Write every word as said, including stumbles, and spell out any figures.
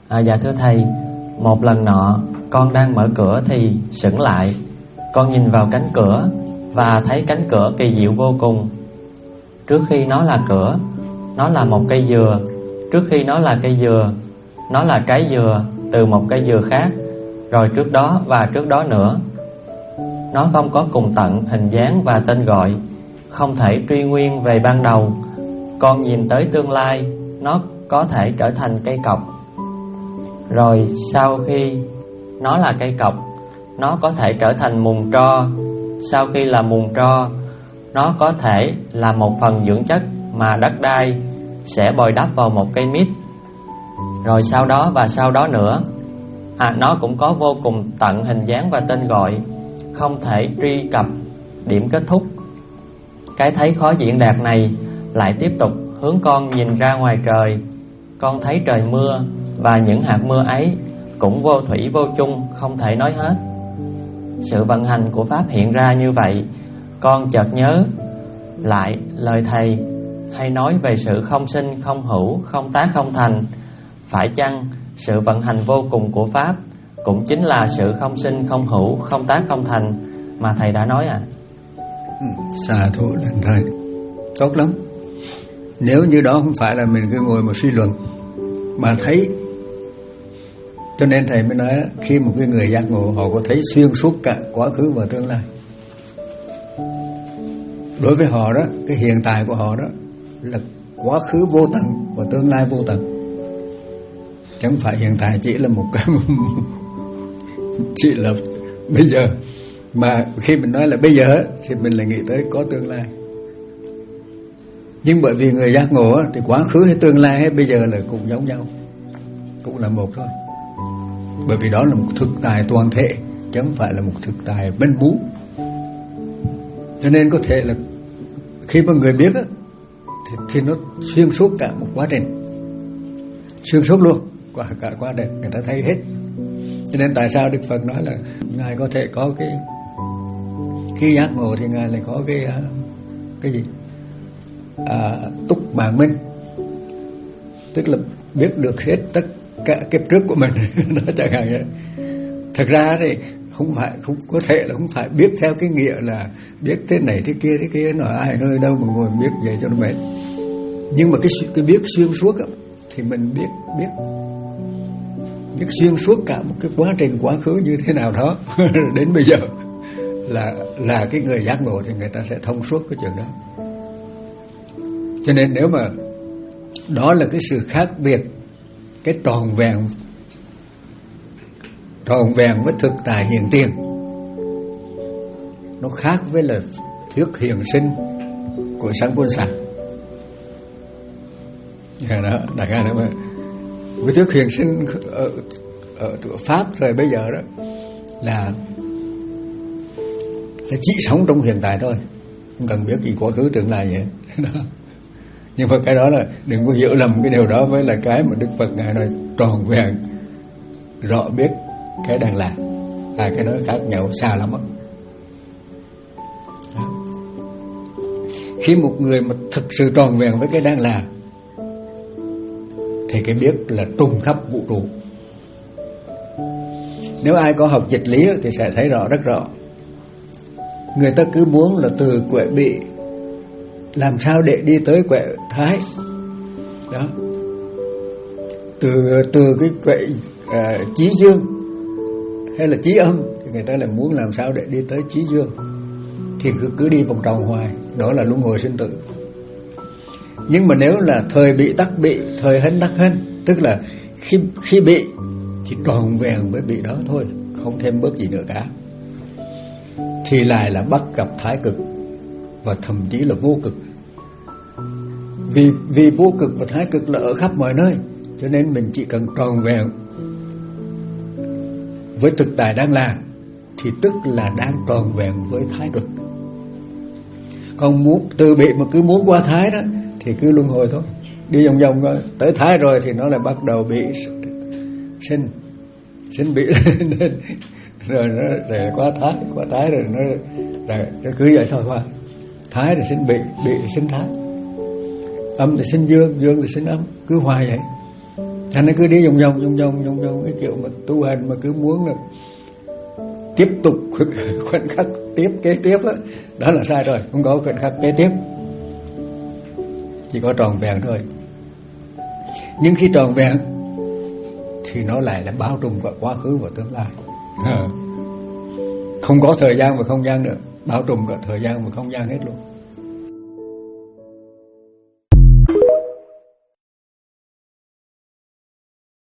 À, dạ thưa thầy, một lần nọ con đang mở cửa thì sững lại. Con nhìn vào cánh cửa và thấy cánh cửa kỳ diệu vô cùng. Trước khi nó là cửa, nó là một cây dừa. Trước khi nó là cây dừa, nó là trái dừa từ một cây dừa khác. Rồi trước đó và trước đó nữa. Nó không có cùng tận, hình dáng và tên gọi, không thể truy nguyên về ban đầu. Con nhìn tới tương lai, nó có thể trở thành cây cọc. Rồi sau khi nó là cây cọc, nó có thể trở thành mùn tro. Sau khi là mùn tro, nó có thể là một phần dưỡng chất mà đất đai sẽ bồi đắp vào một cây mít. Rồi sau đó và sau đó nữa. À, nó cũng có vô cùng tận hình dáng và tên gọi, không thể truy cập điểm kết thúc. Cái thấy khó diễn đạt này lại tiếp tục hướng con nhìn ra ngoài trời. Con thấy trời mưa, và những hạt mưa ấy cũng vô thủy vô chung, không thể nói hết. Sự vận hành của Pháp hiện ra như vậy. Con chợt nhớ lại lời thầy hay nói về sự không sinh, không hữu, không tác, không thành. Phải chăng sự vận hành vô cùng của Pháp cũng chính là sự không sinh, không hữu, không tác, không thành mà thầy đã nói à? Ừ, xà thủ lên thầy. Tốt lắm. Nếu như đó không phải là mình cứ ngồi mà suy luận mà thấy. Cho nên thầy mới nói đó, khi một cái người giác ngộ, họ có thấy xuyên suốt cả quá khứ và tương lai. Đối với họ đó, cái hiện tại của họ đó là quá khứ vô tận và tương lai vô tận. Chẳng phải hiện tại chỉ là một cái chỉ là bây giờ. Mà khi mình nói là bây giờ thì mình lại nghĩ tới có tương lai. Nhưng bởi vì người giác ngộ thì quá khứ hay tương lai hay bây giờ là cũng giống nhau, cũng là một thôi. Bởi vì đó là một thực tại toàn thể, chứ không phải là một thực tại bên bú. Cho nên có thể là khi mà người biết á, thì, thì nó xuyên suốt cả một quá trình, xuyên suốt luôn qua cả quá trình, người ta thấy hết. Cho nên tại sao Đức Phật nói là Ngài có thể có cái khi giác ngộ thì Ngài lại có cái cái gì à, túc mạng minh, tức là biết được hết tất cả kiếp trước của mình. Nó chẳng hạn vậy. Thật ra thì không phải, không có thể là không phải biết theo cái nghĩa là biết thế này thế kia thế kia, nói ai hơi đâu mà ngồi biết vậy cho nó mệt. Nhưng mà cái cái biết xuyên suốt á, thì mình biết biết biết xuyên suốt cả một cái quá trình quá khứ như thế nào đó đến bây giờ là là cái người giác ngộ thì người ta sẽ thông suốt cái chuyện đó. Cho nên nếu mà đó là cái sự khác biệt, cái tròn vẹn tròn vẹn với thực tại hiện tiền, nó khác với là thuyết hiện sinh của Sáng Quân Sản. Đó, đại khái đó mà cái thuyết hiện sinh ở, ở Pháp rồi bây giờ đó là là chỉ sống trong hiện tại thôi, không cần biết gì quá khứ tương lai vậy đó. Nhưng mà cái đó là đừng có hiểu lầm cái điều đó với là cái mà Đức Phật Ngài nói tròn vẹn rõ biết cái đang làm. À, cái đó khác nhau xa lắm đó. Khi một người mà thực sự tròn vẹn với cái đang làm thì cái biết là trùng khắp vũ trụ. Nếu ai có học dịch lý thì sẽ thấy rõ, rất rõ. Người ta cứ muốn là từ quệ bị làm sao để đi tới quệ thái đó, từ từ cái quệ uh, chí dương hay là chí âm thì người ta lại muốn làm sao để đi tới chí dương, thì cứ, cứ đi vòng tròn hoài, đó là luân hồi sinh tử. Nhưng mà nếu là thời bị tắc bị, thời hân tắc hân, tức là khi khi bị thì tròn vẹn với bị đó thôi, không thêm bớt gì nữa cả, thì lại là bắt gặp thái cực và thậm chí là vô cực. Vì vì vô cực và thái cực là ở khắp mọi nơi, cho nên mình chỉ cần tròn vẹn với thực tại đang là thì tức là đang tròn vẹn với thái cực. Còn muốn từ bị mà cứ muốn qua thái đó thì cứ luân hồi thôi, đi vòng vòng rồi tới thái rồi thì nó lại bắt đầu bị sinh sinh bị lên rồi nó rồi qua thái, qua thái rồi nó rồi nó cứ vậy thôi qua thái rồi sinh bị, bị sinh thái, âm thì sinh dương, dương thì sinh âm, cứ hoài vậy. Thành nó cứ đi vòng vòng vòng vòng vòng vòng, cái kiểu mà tu hành mà cứ muốn là tiếp tục khoảnh khắc tiếp kế tiếp á, đó là sai rồi. Không có khoảnh khắc kế tiếp, chỉ có tròn vẹn thôi. Nhưng khi tròn vẹn thì nó lại là bao trùm cả quá khứ và tương lai. À, không có thời gian và không gian nữa, bao trùm cả thời gian và không gian hết luôn.